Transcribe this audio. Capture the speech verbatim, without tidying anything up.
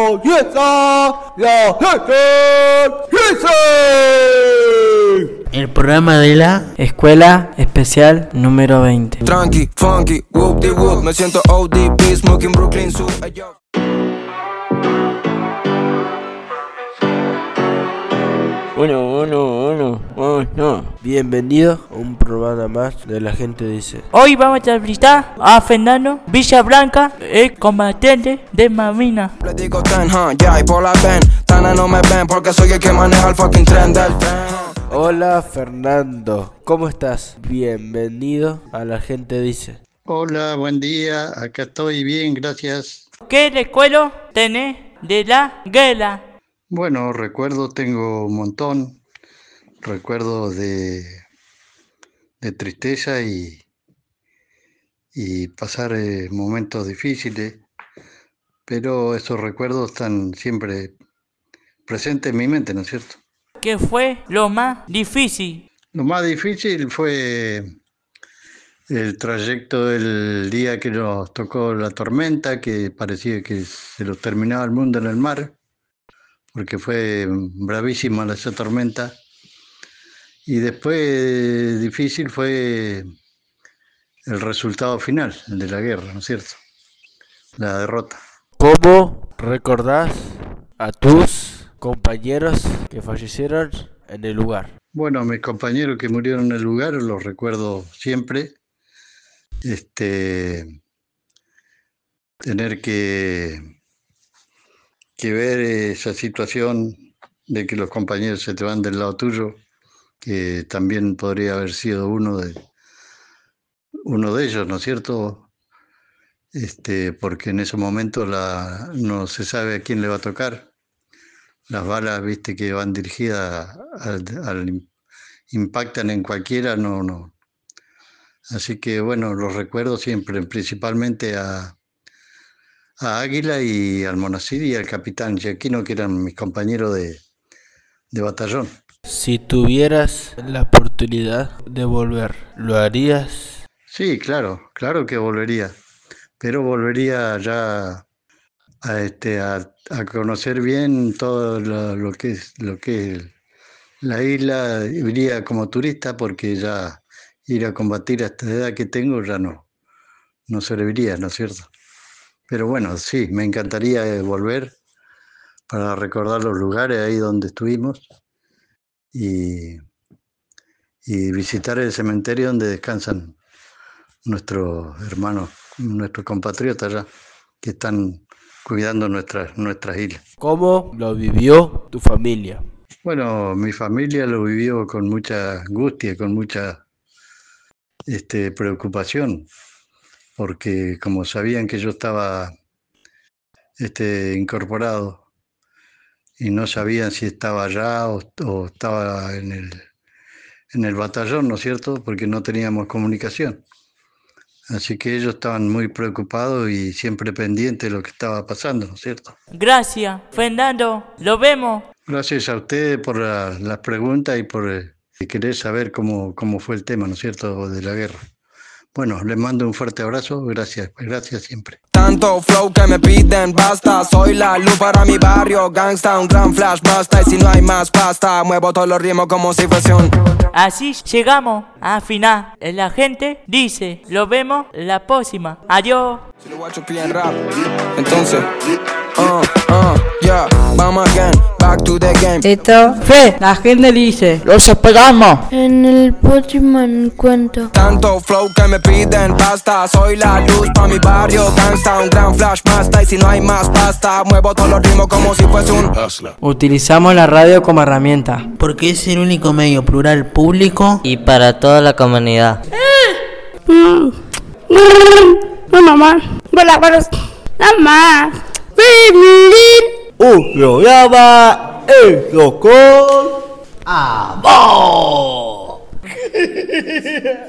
comienza la gente dice. El programa de la Escuela Especial número veinte. Tranqui, funky, whoop de whoop, me siento O D B, smoking Brooklyn Zoo, hey, yo. Uno, uno, uno, uno. Bienvenido a un programa más de La Gente Dice. Hoy vamos a visitar a Fernando Villablanca, el combatiente de Malvinas. Le digo ten, huh, yeah, y por la ven, Tana no me ven porque soy el que maneja el fucking tren del tren. Hola Fernando, ¿cómo estás? Bienvenido a La Gente Dice. Hola, buen día, acá estoy bien, gracias. ¿Qué recuerdo tenés de la guerra? Bueno, recuerdos tengo un montón, recuerdos de, de tristeza y, y pasar eh, momentos difíciles, pero esos recuerdos están siempre presentes en mi mente, ¿no es cierto? ¿Qué fue lo más difícil? Lo más difícil fue el trayecto del día que nos tocó la tormenta, que parecía que se lo terminaba el mundo en el mar, porque fue bravísima esa tormenta. Y después difícil fue el resultado final de la guerra, ¿no es cierto? La derrota. ¿Cómo recordás a tus compañeros que fallecieron en el lugar? Bueno, mis compañeros que murieron en el lugar los recuerdo siempre. Este, tener que... que ver esa situación de que los compañeros se te van del lado tuyo, que también podría haber sido uno de uno de ellos, ¿no es cierto? Este, porque en ese momento la, no se sabe a quién le va a tocar. Las balas, viste, que van dirigidas al, al impactan en cualquiera, no, no. Así que bueno, los recuerdo siempre, principalmente a a Águila y al Monacid y al capitán Giaquino, que eran mis compañeros de, de batallón. Si tuvieras la oportunidad de volver, ¿lo harías? Sí, claro, claro que volvería, pero volvería ya a, este, a, a conocer bien todo lo, lo que es, lo que es la isla. Iría como turista porque ya ir a combatir a esta edad que tengo ya no, no serviría, ¿no es cierto? Pero bueno, sí, me encantaría eh, volver para recordar los lugares ahí donde estuvimos y, y visitar el cementerio donde descansan nuestros hermanos, nuestros compatriotas allá, que están cuidando nuestras, nuestras islas. ¿Cómo lo vivió tu familia? Bueno, mi familia lo vivió con mucha angustia, con mucha este, preocupación, porque como sabían que yo estaba este, incorporado y no sabían si estaba allá o, o estaba en el, en el batallón, ¿no es cierto? Porque no teníamos comunicación. Así que ellos estaban muy preocupados y siempre pendientes de lo que estaba pasando, ¿no es cierto? Gracias, Fernando. Lo vemos. Gracias a ustedes por la, las preguntas y por eh, querer saber cómo, cómo fue el tema, ¿no es cierto?, de la guerra. Bueno, les mando un fuerte abrazo, gracias, gracias siempre. Tanto flow que me piden basta, soy la luz para mi barrio, gangsta, un gran flash basta, y si no hay más pasta, muevo todos los ritmos como si fuese un... Así llegamos a final. La gente dice, lo vemos la próxima. Adiós. Si lo guacho piden rap, entonces, uh, uh, yeah, vamos again, back to the game. Esto fue La Gente Dice. Los esperamos en el próximo encuentro. Tanto flow que me piden basta, soy la luz para mi barrio, gangsta, un gran flash basta, y si no hay más pasta, muevo todos los ritmos como si fuese un... Utilizamos la radio como herramienta porque es el único medio plural, público y para toda la comunidad. No, mamá. Hola, buenos. Mamá. Un programa hecho con amor.